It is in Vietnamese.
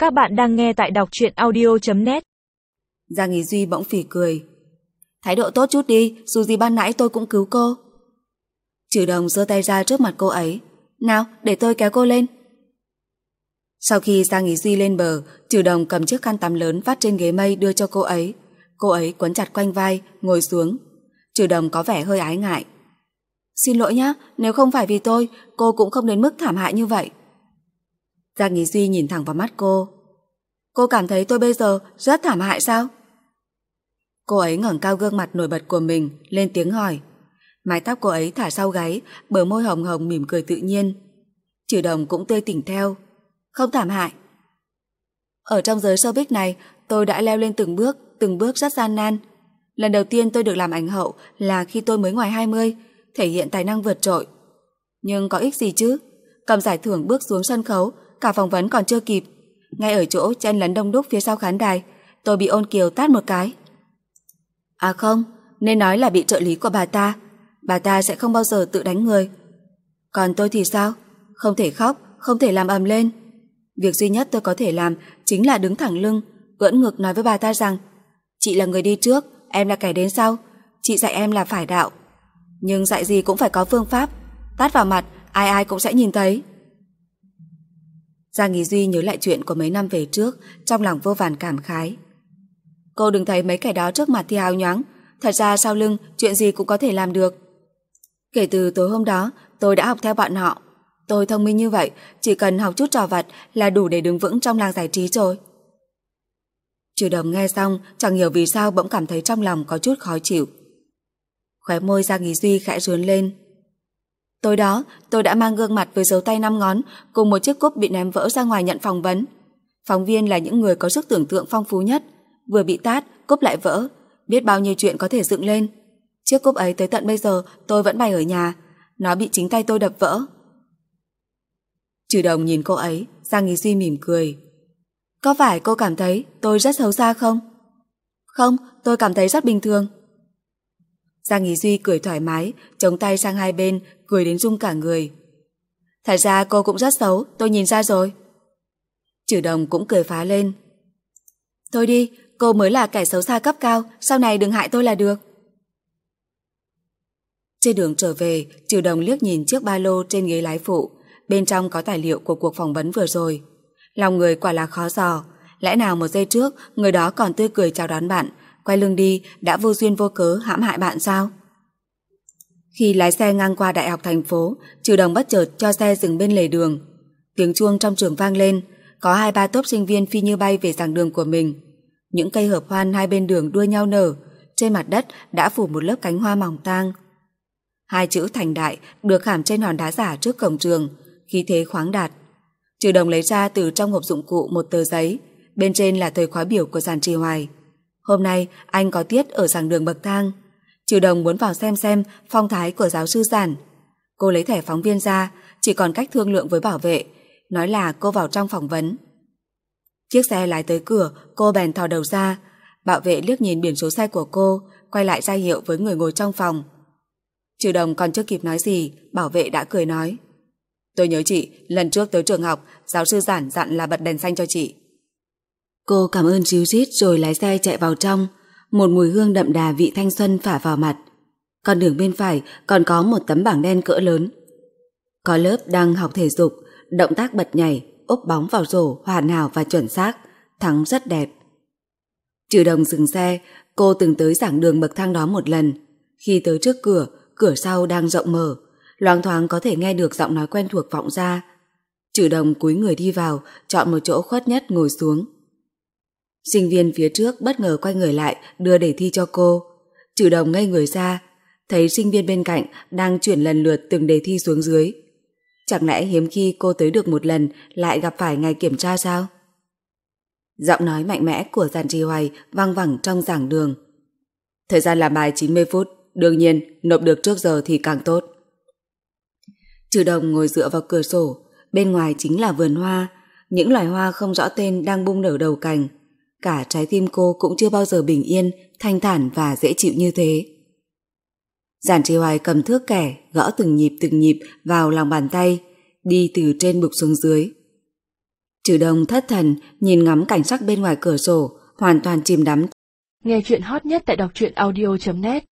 Các bạn đang nghe tại đọc truyện audio.net. Giang Ý Duy bỗng phì cười. Thái độ tốt chút đi, dù gì ban nãy tôi cũng cứu cô. Trừ Đồng giơ tay ra trước mặt cô ấy. Nào, để tôi kéo cô lên. Sau khi Giang Ý Duy lên bờ, Trừ Đồng cầm chiếc khăn tắm lớn vắt trên ghế mây đưa cho cô ấy. Cô ấy quấn chặt quanh vai, ngồi xuống. Trừ Đồng có vẻ hơi ái ngại. Xin lỗi nhá, nếu không phải vì tôi, cô cũng không đến mức thảm hại như vậy. Giang Ý Duy nhìn thẳng vào mắt cô. Cô cảm thấy tôi bây giờ rất thảm hại sao? Cô ấy ngẩng cao gương mặt nổi bật của mình, lên tiếng hỏi. Mái tóc cô ấy thả sau gáy, bờ môi hồng hồng mỉm cười tự nhiên. Trừ Đồng cũng tươi tỉnh theo. Không thảm hại. Ở trong giới showbiz này, tôi đã leo lên từng bước rất gian nan. Lần đầu tiên tôi được làm ảnh hậu là khi tôi mới ngoài 20, thể hiện tài năng vượt trội. Nhưng có ích gì chứ? Cầm giải thưởng bước xuống sân khấu, cả phỏng vấn còn chưa kịp. Ngay ở chỗ chen lấn đông đúc phía sau khán đài, tôi bị Ôn Kiều tát một cái. À không, nên nói là bị trợ lý của bà ta. Bà ta sẽ không bao giờ tự đánh người. Còn tôi thì sao? Không thể khóc, không thể làm ầm lên. Việc duy nhất tôi có thể làm chính là đứng thẳng lưng, ưỡn ngực nói với bà ta rằng chị là người đi trước, em là kẻ đến sau. Chị dạy em là phải đạo. Nhưng dạy gì cũng phải có phương pháp. Tát vào mặt, ai ai cũng sẽ nhìn thấy. Giang Ý Duy nhớ lại chuyện của mấy năm về trước, trong lòng vô vàn cảm khái. Cô đừng thấy mấy kẻ đó trước mặt thì hào nhoáng, thật ra sau lưng chuyện gì cũng có thể làm được. Kể từ tối hôm đó, tôi đã học theo bọn họ. Tôi thông minh như vậy, chỉ cần học chút trò vặt là đủ để đứng vững trong làng giải trí rồi. Trừ Đồng nghe xong, chẳng hiểu vì sao bỗng cảm thấy trong lòng có chút khó chịu. Khóe môi Giang Ý Duy khẽ rướn lên. Tối đó, tôi đã mang gương mặt với dấu tay 5 ngón cùng một chiếc cúp bị ném vỡ ra ngoài nhận phỏng vấn. Phóng viên là những người có sức tưởng tượng phong phú nhất. Vừa bị tát, cúp lại vỡ. Biết bao nhiêu chuyện có thể dựng lên. Chiếc cúp ấy tới tận bây giờ tôi vẫn bày ở nhà. Nó bị chính tay tôi đập vỡ. Trừ Đồng nhìn cô ấy, Giang Ý Duy mỉm cười. Có phải cô cảm thấy tôi rất xấu xa không? Không, tôi cảm thấy rất bình thường. Giang Ý Duy cười thoải mái, chống tay sang hai bên, cười đến rung cả người. Thật ra cô cũng rất xấu, tôi nhìn ra rồi. Trừ Đồng cũng cười phá lên. Thôi đi, cô mới là kẻ xấu xa cấp cao, sau này đừng hại tôi là được. Trên đường trở về, Trừ Đồng liếc nhìn chiếc ba lô trên ghế lái phụ, bên trong có tài liệu của cuộc phỏng vấn vừa rồi. Lòng người quả là khó dò, lẽ nào một giây trước người đó còn tươi cười chào đón bạn, quay lưng đi đã vô duyên vô cớ hãm hại bạn sao? Khi lái xe ngang qua đại học thành phố, Trừ Đồng bất chợt cho xe dừng bên lề đường. Tiếng chuông trong trường vang lên, có 2-3 tốp sinh viên phi như bay về giảng đường của mình. Những cây hợp hoan hai bên đường đua nhau nở, trên mặt đất đã phủ một lớp cánh hoa mỏng tang. 2 chữ Thành Đại được khảm trên hòn đá giả trước cổng trường, khí thế khoáng đạt. Trừ Đồng lấy ra từ trong hộp dụng cụ một tờ giấy, bên trên là thời khóa biểu của Giản Trì Hoài. Hôm nay anh có tiết ở giảng đường bậc thang. Trừ Đồng muốn vào xem phong thái của giáo sư Giản. Cô lấy thẻ phóng viên ra, chỉ còn cách thương lượng với bảo vệ, nói là cô vào trong phỏng vấn. Chiếc xe lái tới cửa, cô bèn thò đầu ra. Bảo vệ liếc nhìn biển số xe của cô, quay lại ra hiệu với người ngồi trong phòng. Trừ Đồng còn chưa kịp nói gì, bảo vệ đã cười nói. Tôi nhớ chị, lần trước tới trường học, giáo sư Giản dặn là bật đèn xanh cho chị. Cô cảm ơn ríu rít rồi lái xe chạy vào trong. Một mùi hương đậm đà vị thanh xuân phả vào mặt. Con đường bên phải còn có một tấm bảng đen cỡ lớn. Có lớp đang học thể dục, động tác bật nhảy, úp bóng vào rổ hoàn hảo và chuẩn xác, thắng rất đẹp. Trừ Đồng dừng xe, cô từng tới giảng đường bậc thang đó một lần. Khi tới trước cửa, cửa sau đang rộng mở, loáng thoáng có thể nghe được giọng nói quen thuộc vọng ra. Trừ Đồng cúi người đi vào, chọn một chỗ khuất nhất ngồi xuống. Sinh viên phía trước bất ngờ quay người lại đưa đề thi cho cô. Trừ Đồng ngây người ra, thấy sinh viên bên cạnh đang chuyển lần lượt từng đề thi xuống dưới. Chẳng lẽ hiếm khi cô tới được một lần lại gặp phải ngày kiểm tra sao? Giọng nói mạnh mẽ của Giản Trì Hoài vang vẳng trong giảng đường. Thời gian làm bài 90 phút, đương nhiên nộp được trước giờ thì càng tốt. Trừ Đồng ngồi dựa vào cửa sổ, bên ngoài chính là vườn hoa, những loài hoa không rõ tên đang bung nở đầu cành. Cả trái tim cô cũng chưa bao giờ bình yên, thanh thản và dễ chịu như thế. Giản Trì Hoài cầm thước kẻ, gõ từng nhịp vào lòng bàn tay, đi từ trên bục xuống dưới. Trừ Đông thất thần nhìn ngắm cảnh sắc bên ngoài cửa sổ, hoàn toàn chìm đắm. Nghe chuyện hot nhất tại đọc truyện audio.net